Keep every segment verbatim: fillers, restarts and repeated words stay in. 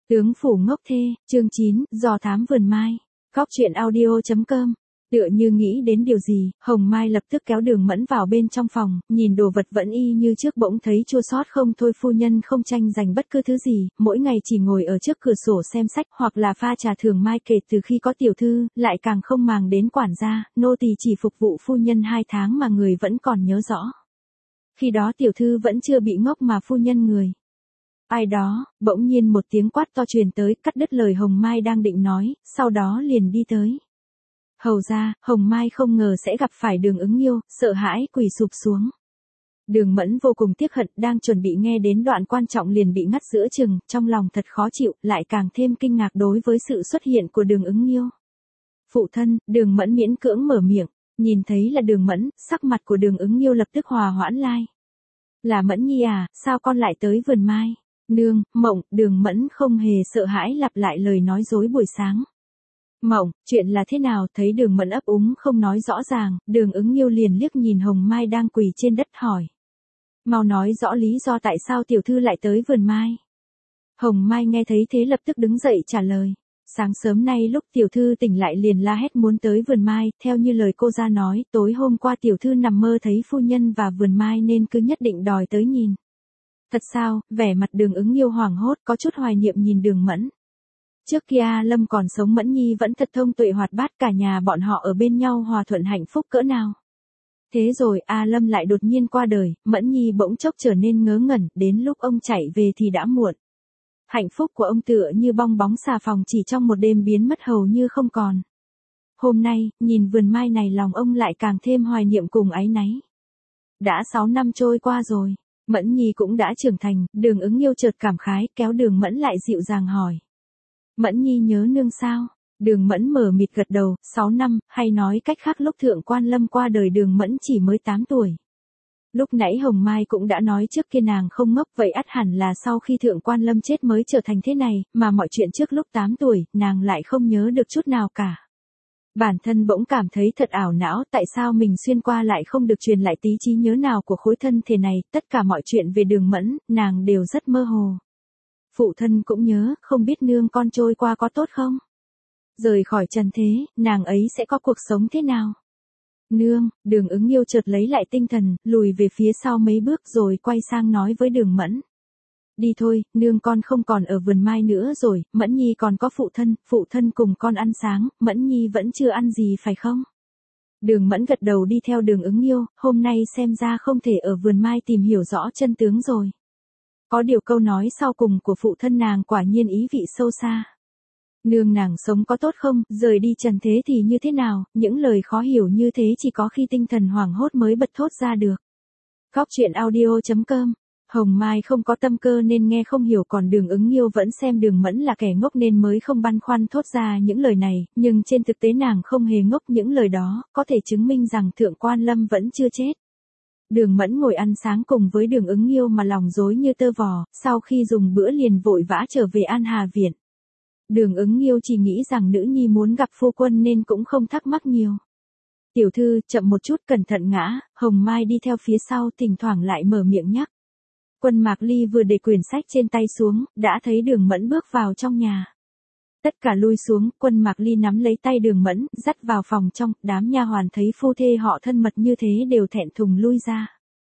Tướng phủ ngốc thê, chương chín, dò thám vườn mai. Góc truyện audio chấm com. Tựa như nghĩ đến điều gì, Hồng Mai lập tức kéo Đường Mẫn vào bên trong phòng, nhìn đồ vật vẫn y như trước bỗng thấy chua xót không thôi. Phu nhân không tranh giành bất cứ thứ gì, mỗi ngày chỉ ngồi ở trước cửa sổ xem sách hoặc là pha trà thường mai. Kể từ khi có tiểu thư, lại càng không màng đến quản gia, nô tỳ chỉ phục vụ phu nhân hai tháng mà người vẫn còn nhớ rõ. Khi đó tiểu thư vẫn chưa bị ngốc mà phu nhân người. Ai đó, bỗng nhiên một tiếng quát to truyền tới, cắt đứt lời Hồng Mai đang định nói, sau đó liền đi tới. Hầu ra, Hồng Mai không ngờ sẽ gặp phải Đường Ứng Nghiêu, sợ hãi quỳ sụp xuống. Đường Mẫn vô cùng tiếc hận, đang chuẩn bị nghe đến đoạn quan trọng liền bị ngắt giữa chừng, trong lòng thật khó chịu, lại càng thêm kinh ngạc đối với sự xuất hiện của Đường Ứng Nghiêu. Phụ thân, Đường Mẫn miễn cưỡng mở miệng, nhìn thấy là Đường Mẫn, sắc mặt của Đường Ứng Nghiêu lập tức hòa hoãn lai. Là Mẫn Nhi à, sao con lại tới vườn mai? Nương, Mộng, Đường Mẫn không hề sợ hãi lặp lại lời nói dối buổi sáng. Mộng, chuyện là thế nào? Thấy Đường Mẫn ấp úng không nói rõ ràng, Đường Ứng Nghiêu liền liếc nhìn Hồng Mai đang quỳ trên đất hỏi. Mau nói rõ lý do tại sao tiểu thư lại tới vườn mai. Hồng Mai nghe thấy thế lập tức đứng dậy trả lời. Sáng sớm nay lúc tiểu thư tỉnh lại liền la hét muốn tới vườn mai, theo như lời cô ra nói, tối hôm qua tiểu thư nằm mơ thấy phu nhân và vườn mai nên cứ nhất định đòi tới nhìn. Thật sao? Vẻ mặt Đường Ứng Nghiêu hoảng hốt, có chút hoài niệm nhìn Đường Mẫn. Trước kia Lâm còn sống Mẫn Nhi vẫn thật thông tuệ hoạt bát, cả nhà bọn họ ở bên nhau hòa thuận hạnh phúc cỡ nào. Thế rồi A Lâm lại đột nhiên qua đời, Mẫn Nhi bỗng chốc trở nên ngớ ngẩn, đến lúc ông chạy về thì đã muộn. Hạnh phúc của ông tựa như bong bóng xà phòng chỉ trong một đêm biến mất hầu như không còn. Hôm nay, nhìn vườn mai này lòng ông lại càng thêm hoài niệm cùng áy náy. Đã sáu năm trôi qua rồi, Mẫn Nhi cũng đã trưởng thành, Đường Ứng Nghiêu chợt cảm khái, kéo Đường Mẫn lại dịu dàng hỏi. Mẫn Nhi nhớ nương sao? Đường Mẫn mờ mịt gật đầu, sáu năm, hay nói cách khác lúc Thượng Quan Lâm qua đời Đường Mẫn chỉ mới tám tuổi. Lúc nãy Hồng Mai cũng đã nói trước kia nàng không ngốc, vậy ắt hẳn là sau khi Thượng Quan Lâm chết mới trở thành thế này, mà mọi chuyện trước lúc tám tuổi, nàng lại không nhớ được chút nào cả. Bản thân bỗng cảm thấy thật ảo não, tại sao mình xuyên qua lại không được truyền lại tí trí nhớ nào của khối thân thể này, tất cả mọi chuyện về Đường Mẫn, nàng đều rất mơ hồ. Phụ thân cũng nhớ, không biết nương con trôi qua có tốt không? Rời khỏi trần thế, nàng ấy sẽ có cuộc sống thế nào? Nương, Đường Ứng Nghiêu chợt lấy lại tinh thần, lùi về phía sau mấy bước rồi quay sang nói với Đường Mẫn. Đi thôi, nương con không còn ở vườn mai nữa rồi, Mẫn Nhi còn có phụ thân, phụ thân cùng con ăn sáng, Mẫn Nhi vẫn chưa ăn gì phải không? Đường Mẫn gật đầu đi theo Đường Ứng Nghiêu, hôm nay xem ra không thể ở vườn mai tìm hiểu rõ chân tướng rồi. Có điều câu nói sau cùng của phụ thân nàng quả nhiên ý vị sâu xa. Nương nàng sống có tốt không, rời đi trần thế thì như thế nào, những lời khó hiểu như thế chỉ có khi tinh thần hoảng hốt mới bật thốt ra được. Góc truyện audio chấm com. Hồng Mai không có tâm cơ nên nghe không hiểu, còn Đường Ứng Nghiêu vẫn xem Đường Mẫn là kẻ ngốc nên mới không băn khoăn thốt ra những lời này, nhưng trên thực tế nàng không hề ngốc, những lời đó có thể chứng minh rằng Thượng Quan Lâm vẫn chưa chết. Đường Mẫn ngồi ăn sáng cùng với Đường Ứng Nghiêu mà lòng rối như tơ vò, sau khi dùng bữa liền vội vã trở về An Hà Viện. Đường Ứng Nghiêu chỉ nghĩ rằng nữ nhi muốn gặp phu quân nên cũng không thắc mắc nhiều. Tiểu thư, chậm một chút, cẩn thận ngã. Hồng Mai đi theo phía sau thỉnh thoảng lại mở miệng nhắc. Quân Mạc Ly vừa để quyển sách trên tay xuống, đã thấy Đường Mẫn bước vào trong nhà. Tất cả lui xuống, Quân Mạc Ly nắm lấy tay Đường Mẫn, dắt vào phòng trong, đám nha hoàn thấy phu thê họ thân mật như thế đều thẹn thùng lui ra.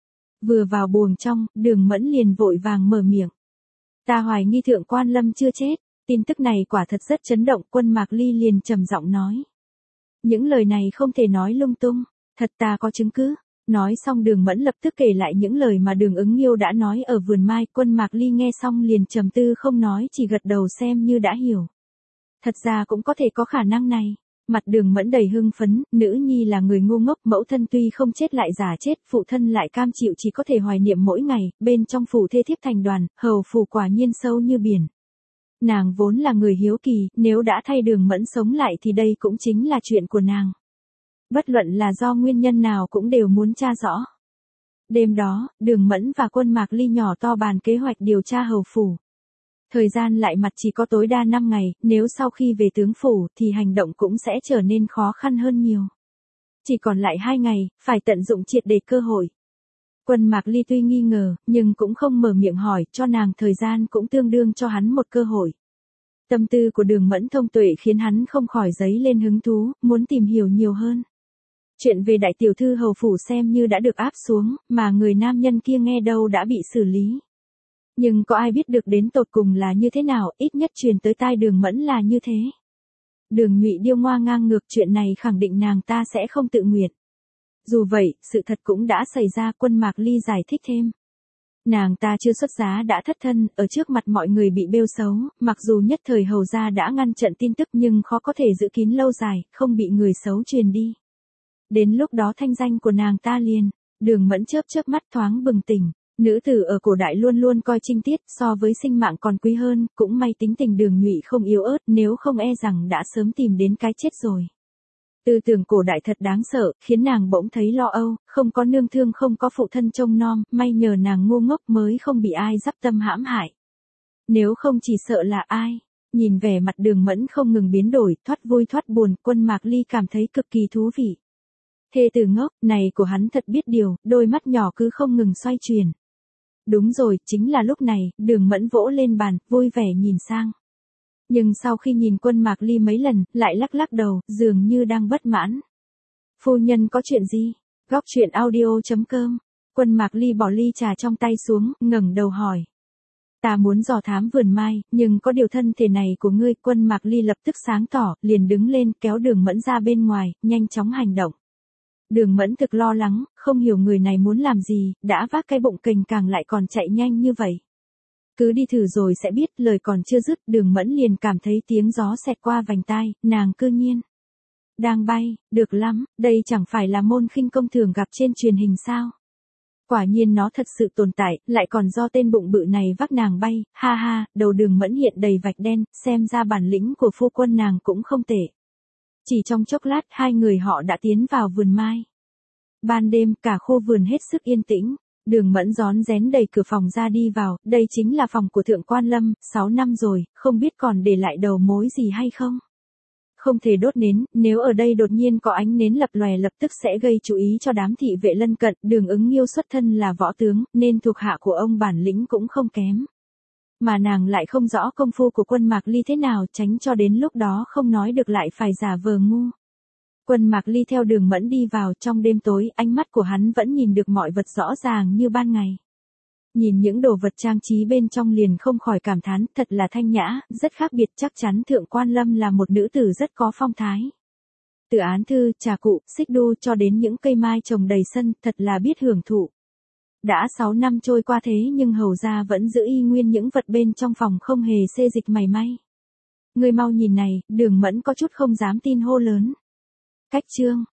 Vừa vào buồng trong, Đường Mẫn liền vội vàng mở miệng. Ta hoài nghi Thượng Quan Lâm chưa chết, tin tức này quả thật rất chấn động, Quân Mạc Ly liền trầm giọng nói. Những lời này không thể nói lung tung, thật ta có chứng cứ. Nói xong Đường Mẫn lập tức kể lại những lời mà Đường Ứng Nghiêu đã nói ở vườn mai, Quân Mạc Ly nghe xong liền trầm tư không nói, chỉ gật đầu xem như đã hiểu. Thật ra cũng có thể có khả năng này. Mặt Đường Mẫn đầy hưng phấn, nữ nhi là người ngu ngốc, mẫu thân tuy không chết lại giả chết, phụ thân lại cam chịu chỉ có thể hoài niệm mỗi ngày, bên trong phủ thê thiếp thành đoàn, hầu phủ quả nhiên sâu như biển. Nàng vốn là người hiếu kỳ, nếu đã thay Đường Mẫn sống lại thì đây cũng chính là chuyện của nàng. Bất luận là do nguyên nhân nào cũng đều muốn tra rõ. Đêm đó, Đường Mẫn và Quân Mạc Ly nhỏ to bàn kế hoạch điều tra hầu phủ. Thời gian lại mặt chỉ có tối đa năm ngày, nếu sau khi về tướng phủ thì hành động cũng sẽ trở nên khó khăn hơn nhiều. Chỉ còn lại hai ngày, phải tận dụng triệt để cơ hội. Quân Mạc Ly tuy nghi ngờ, nhưng cũng không mở miệng hỏi, cho nàng thời gian cũng tương đương cho hắn một cơ hội. Tâm tư của Đường Mẫn thông tuệ khiến hắn không khỏi dấy lên hứng thú, muốn tìm hiểu nhiều hơn. Chuyện về đại tiểu thư hầu phủ xem như đã được áp xuống, mà người nam nhân kia nghe đâu đã bị xử lý. Nhưng có ai biết được đến tột cùng là như thế nào, ít nhất truyền tới tai Đường Mẫn là như thế. Đường Nhụy điêu ngoa ngang ngược, chuyện này khẳng định nàng ta sẽ không tự nguyện. Dù vậy, sự thật cũng đã xảy ra, Quân Mạc Ly giải thích thêm. Nàng ta chưa xuất giá đã thất thân, ở trước mặt mọi người bị bêu xấu, mặc dù nhất thời hầu gia đã ngăn chặn tin tức nhưng khó có thể giữ kín lâu dài, không bị người xấu truyền đi. Đến lúc đó thanh danh của nàng ta liền, Đường Mẫn chớp chớp mắt thoáng bừng tỉnh. Nữ tử ở cổ đại luôn luôn coi trinh tiết so với sinh mạng còn quý hơn, cũng may tính tình Đường Nhụy không yếu ớt, nếu không e rằng đã sớm tìm đến cái chết rồi. Tư tưởng cổ đại thật đáng sợ, khiến nàng bỗng thấy lo âu, không có nương thương, không có phụ thân trông nom, may nhờ nàng ngu ngốc mới không bị ai dắp tâm hãm hại. Nếu không chỉ sợ là ai. Nhìn vẻ mặt Đường Mẫn không ngừng biến đổi, thoát vui thoát buồn, Quân Mạc Ly cảm thấy cực kỳ thú vị. Thê tử ngốc này của hắn thật biết điều, đôi mắt nhỏ cứ không ngừng xoay chuyển. Đúng rồi, chính là lúc này, Đường Mẫn vỗ lên bàn, vui vẻ nhìn sang. Nhưng sau khi nhìn Quân Mạc Ly mấy lần, lại lắc lắc đầu, dường như đang bất mãn. Phu nhân có chuyện gì? Góc truyện audio chấm com. Quân Mạc Ly bỏ ly trà trong tay xuống, ngẩng đầu hỏi. Ta muốn dò thám vườn mai, nhưng có điều thân thể này của ngươi. Quân Mạc Ly lập tức sáng tỏ, liền đứng lên kéo Đường Mẫn ra bên ngoài, nhanh chóng hành động. Đường Mẫn thực lo lắng, không hiểu người này muốn làm gì, đã vác cái bụng kềnh càng lại còn chạy nhanh như vậy. Cứ đi thử rồi sẽ biết, lời còn chưa dứt, Đường Mẫn liền cảm thấy tiếng gió xẹt qua vành tai, nàng cư nhiên đang bay, được lắm, đây chẳng phải là môn khinh công thường gặp trên truyền hình sao? Quả nhiên nó thật sự tồn tại, lại còn do tên bụng bự này vác nàng bay, ha ha, đầu Đường Mẫn hiện đầy vạch đen, xem ra bản lĩnh của phu quân nàng cũng không tệ. Chỉ trong chốc lát, hai người họ đã tiến vào vườn mai. Ban đêm, cả khu vườn hết sức yên tĩnh. Đường Mẫn rón rén đẩy cửa phòng ra đi vào, đây chính là phòng của Thượng Quan Lâm, sáu năm rồi, không biết còn để lại đầu mối gì hay không. Không thể đốt nến, nếu ở đây đột nhiên có ánh nến lập lòe lập tức sẽ gây chú ý cho đám thị vệ lân cận. Đường Ứng Nghiêu xuất thân là võ tướng, nên thuộc hạ của ông bản lĩnh cũng không kém. Mà nàng lại không rõ công phu của Quân Mạc Ly thế nào, tránh cho đến lúc đó không nói được lại phải giả vờ ngu. Quân Mạc Ly theo Đường Mẫn đi vào, trong đêm tối, ánh mắt của hắn vẫn nhìn được mọi vật rõ ràng như ban ngày. Nhìn những đồ vật trang trí bên trong liền không khỏi cảm thán, thật là thanh nhã, rất khác biệt, chắc chắn Thượng Quan Lâm là một nữ tử rất có phong thái. Từ án thư, trà cụ, xích đu cho đến những cây mai trồng đầy sân, thật là biết hưởng thụ. Đã sáu năm trôi qua thế nhưng hầu gia vẫn giữ y nguyên những vật bên trong phòng không hề xê dịch mảy may. Ngươi mau nhìn này, Đường Mẫn có chút không dám tin hô lớn. Cách chương.